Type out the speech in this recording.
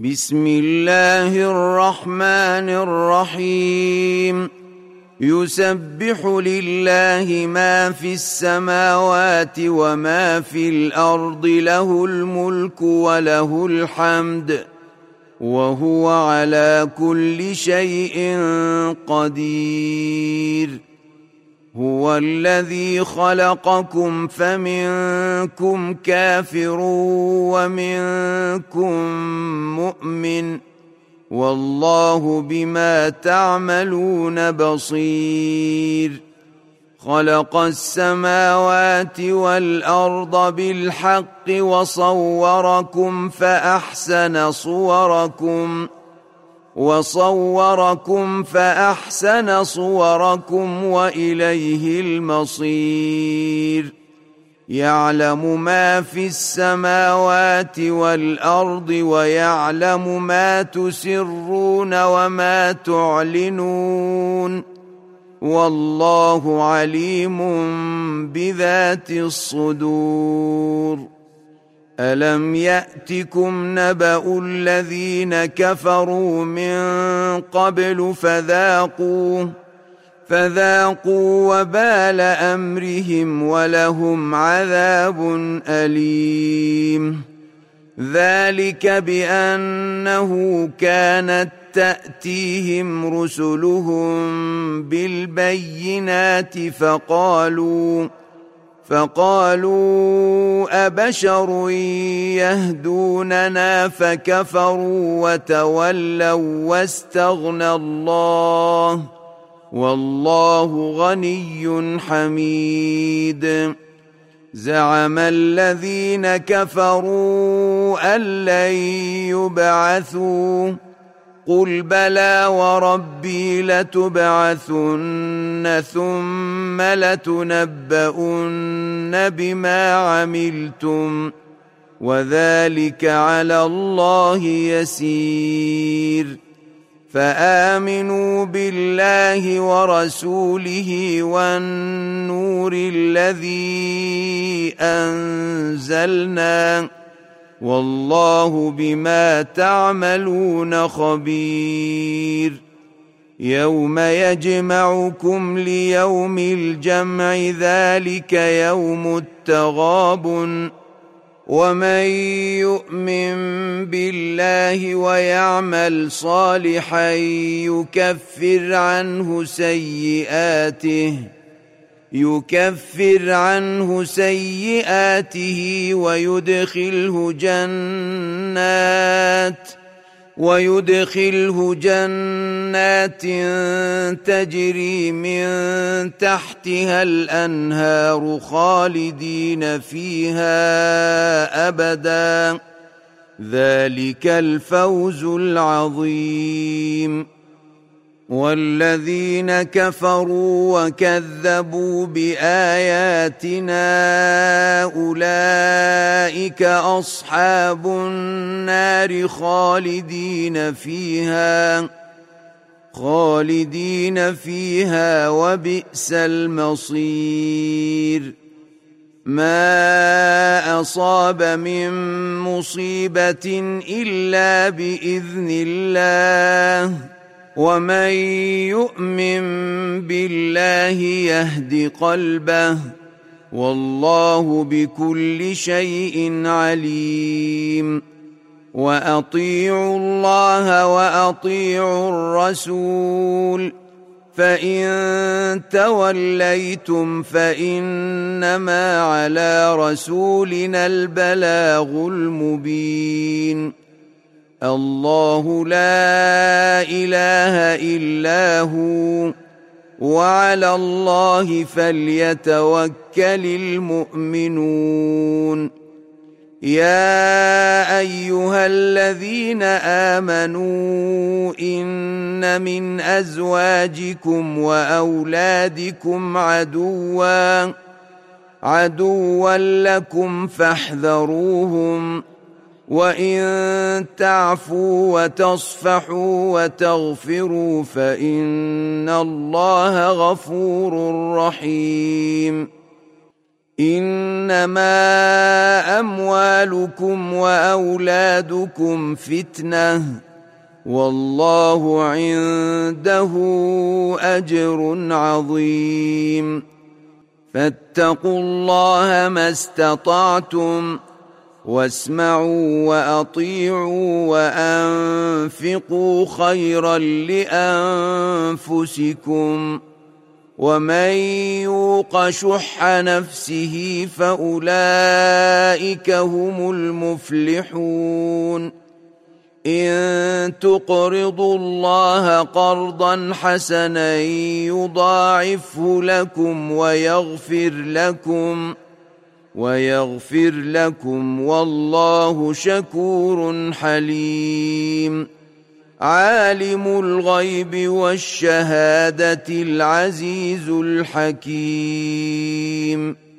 بسم الله الرحمن الرحيم يسبح لله ما في السماوات وما في الأرض له الملك وله الحمد وهو على كل شيء قدير هو الذي خلقكم فمنكم كافر ومنكم مؤمن والله بما تعملون بصير خلق السماوات والأرض بالحق وصوركم فأحسن صوركم وإليه المصير يعلم ما في السماوات والأرض ويعلم ما تسرون وما تعلنون والله عليم بذات الصدور ألم يأتكم نبأ الذين كفروا من قبل فذاقوا وبال أمرهم ولهم عذاب أليم ذلك بأنه كانت تأتيهم رسلهم بالبينات فقالوا أبشر يهدوننا فكفروا وتولوا واستغنى الله والله غني حميد زعم الذين كفروا أن لن يبعثوا قل بلى وربي لتبعثن ثم لتنبؤن بما عملتم وذلك على الله يسير فآمنوا بالله ورسوله والنور الذي أنزلنا والله بما تعملون خبير يوم يجمعكم ليوم الجمع ذلك يوم التغابن ومن يؤمن بالله ويعمل صالحا يكفر عنه سيئاته ويدخله جنات تجري من تحتها الأنهار خالدين فيها أبدا ذلك الفوز العظيم والذين كفروا وكذبوا بآياتنا أولئك أصحاب النار خالدين فيها وبئس المصير ما أصاب من مصيبة إلا بإذن الله ومن يؤمن بالله يهد قلبه والله بكل شيء عليم وأطيعوا الله وأطيعوا الرسول فإن توليتم فإنما على رسولنا البلاغ المبين الله لا إله إلا هو وعلى الله فليتوكل المؤمنون يا أيها الذين آمنوا إن من أزواجكم وأولادكم عدوا لكم فاحذروهم وإن تعفوا وتصفحوا وتغفروا فإن الله غفور رحيم إنما أموالكم وأولادكم فتنة والله عنده أجر عظيم فاتقوا الله ما استطعتم واسمعوا وأطيعوا وأنفقوا خيرا لأنفسكم ومن يوق شح نفسه فأولئك هم المفلحون إن تقرضوا الله قرضا حسنا يضاعفه لكم ويغفر لكم والله شكور حليم عالم الغيب والشهادة العزيز الحكيم